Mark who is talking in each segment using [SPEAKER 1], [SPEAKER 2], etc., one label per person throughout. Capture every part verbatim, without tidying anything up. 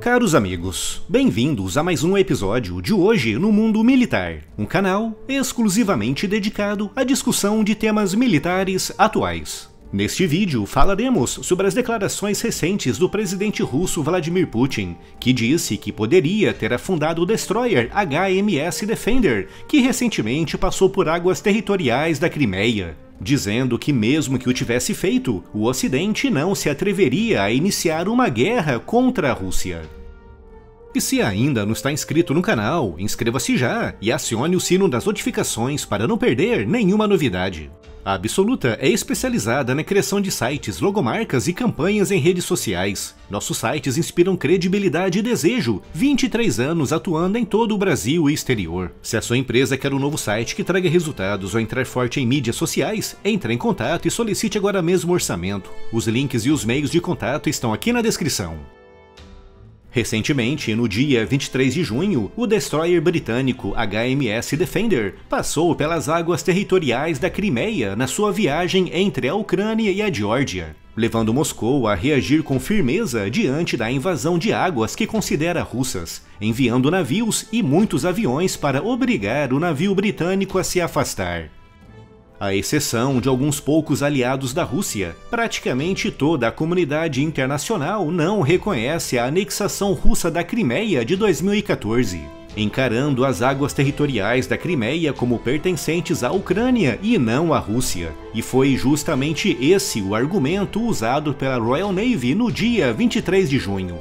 [SPEAKER 1] Caros amigos, bem-vindos a mais um episódio de Hoje no Mundo Militar, um canal exclusivamente dedicado à discussão de temas militares atuais. Neste vídeo falaremos sobre as declarações recentes do presidente russo Vladimir Putin, que disse que poderia ter afundado o destroyer H M S Defender, que recentemente passou por águas territoriais da Crimeia, dizendo que mesmo que o tivesse feito, o Ocidente não se atreveria a iniciar uma guerra contra a Rússia. E se ainda não está inscrito no canal, inscreva-se já e acione o sino das notificações para não perder nenhuma novidade. A Absoluta é especializada na criação de sites, logomarcas e campanhas em redes sociais. Nossos sites inspiram credibilidade e desejo, vinte e três anos atuando em todo o Brasil e exterior. Se a sua empresa quer um novo site que traga resultados ou entrar forte em mídias sociais, entre em contato e solicite agora mesmo orçamento. Os links e os meios de contato estão aqui na descrição. Recentemente, no dia vinte e três de junho, o destroyer britânico H M S Defender passou pelas águas territoriais da Crimeia na sua viagem entre a Ucrânia e a Geórgia, levando Moscou a reagir com firmeza diante da invasão de águas que considera russas, enviando navios e muitos aviões para obrigar o navio britânico a se afastar. À exceção de alguns poucos aliados da Rússia, praticamente toda a comunidade internacional não reconhece a anexação russa da Crimeia de dois mil e quatorze, encarando as águas territoriais da Crimeia como pertencentes à Ucrânia e não à Rússia. E foi justamente esse o argumento usado pela Royal Navy no dia vinte e três de junho.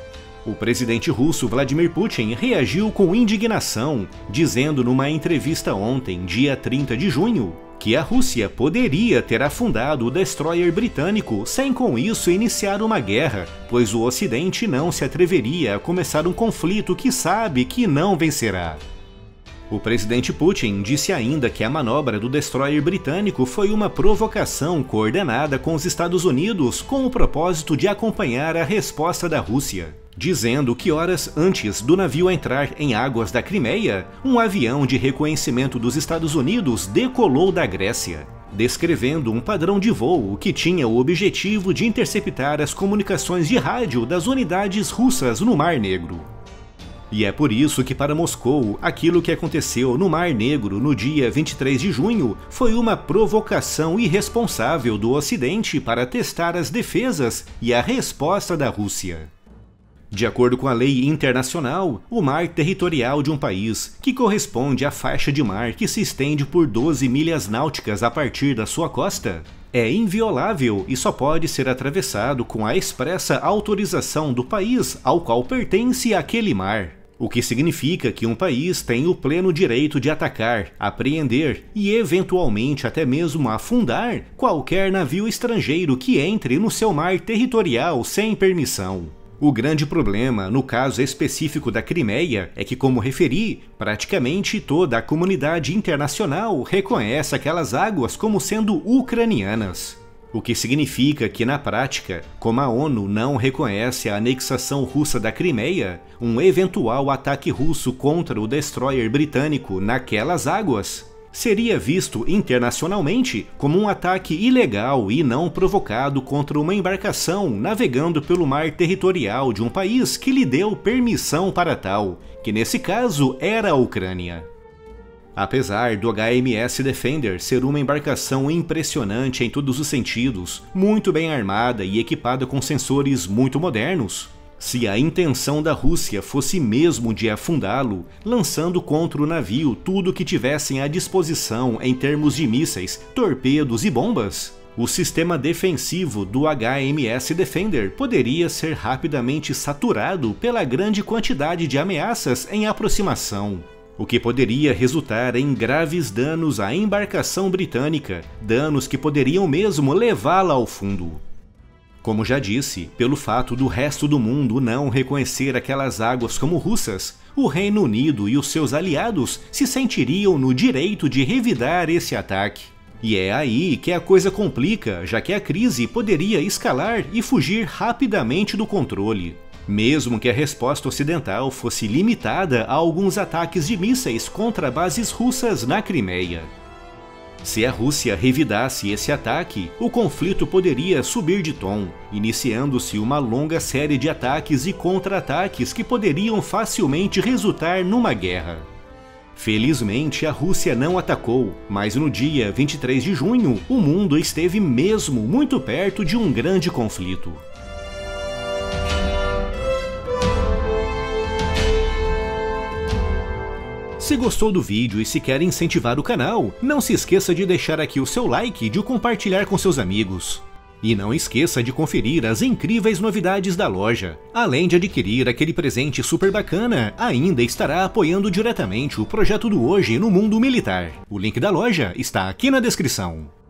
[SPEAKER 1] O presidente russo Vladimir Putin reagiu com indignação, dizendo numa entrevista ontem, dia trinta de junho, que a Rússia poderia ter afundado o destroyer britânico sem com isso iniciar uma guerra, pois o Ocidente não se atreveria a começar um conflito que sabe que não vencerá. O presidente Putin disse ainda que a manobra do destroyer britânico foi uma provocação coordenada com os Estados Unidos com o propósito de acompanhar a resposta da Rússia, dizendo que horas antes do navio entrar em águas da Crimeia, um avião de reconhecimento dos Estados Unidos decolou da Grécia, descrevendo um padrão de voo que tinha o objetivo de interceptar as comunicações de rádio das unidades russas no Mar Negro. E é por isso que para Moscou, aquilo que aconteceu no Mar Negro no dia vinte e três de junho foi uma provocação irresponsável do Ocidente para testar as defesas e a resposta da Rússia. De acordo com a lei internacional, o mar territorial de um país, que corresponde à faixa de mar que se estende por doze milhas náuticas a partir da sua costa, é inviolável e só pode ser atravessado com a expressa autorização do país ao qual pertence aquele mar. O que significa que um país tem o pleno direito de atacar, apreender e eventualmente até mesmo afundar qualquer navio estrangeiro que entre no seu mar territorial sem permissão. O grande problema, no caso específico da Crimeia, é que, como referi, praticamente toda a comunidade internacional reconhece aquelas águas como sendo ucranianas. O que significa que, na prática, como a ONU não reconhece a anexação russa da Crimeia, um eventual ataque russo contra o destroyer britânico naquelas águas seria visto internacionalmente como um ataque ilegal e não provocado contra uma embarcação navegando pelo mar territorial de um país que lhe deu permissão para tal, que nesse caso era a Ucrânia. Apesar do H M S Defender ser uma embarcação impressionante em todos os sentidos, muito bem armada e equipada com sensores muito modernos, se a intenção da Rússia fosse mesmo de afundá-lo, lançando contra o navio tudo que tivessem à disposição em termos de mísseis, torpedos e bombas, o sistema defensivo do H M S Defender poderia ser rapidamente saturado pela grande quantidade de ameaças em aproximação, o que poderia resultar em graves danos à embarcação britânica, danos que poderiam mesmo levá-la ao fundo. Como já disse, pelo fato do resto do mundo não reconhecer aquelas águas como russas, o Reino Unido e os seus aliados se sentiriam no direito de revidar esse ataque. E é aí que a coisa complica, já que a crise poderia escalar e fugir rapidamente do controle, mesmo que a resposta ocidental fosse limitada a alguns ataques de mísseis contra bases russas na Crimeia. Se a Rússia revidasse esse ataque, o conflito poderia subir de tom, iniciando-se uma longa série de ataques e contra-ataques que poderiam facilmente resultar numa guerra. Felizmente, a Rússia não atacou, mas no dia vinte e três de junho, o mundo esteve mesmo muito perto de um grande conflito. Se gostou do vídeo e se quer incentivar o canal, não se esqueça de deixar aqui o seu like e de o compartilhar com seus amigos. E não esqueça de conferir as incríveis novidades da loja. Além de adquirir aquele presente super bacana, ainda estará apoiando diretamente o projeto do Hoje no Mundo Militar. O link da loja está aqui na descrição.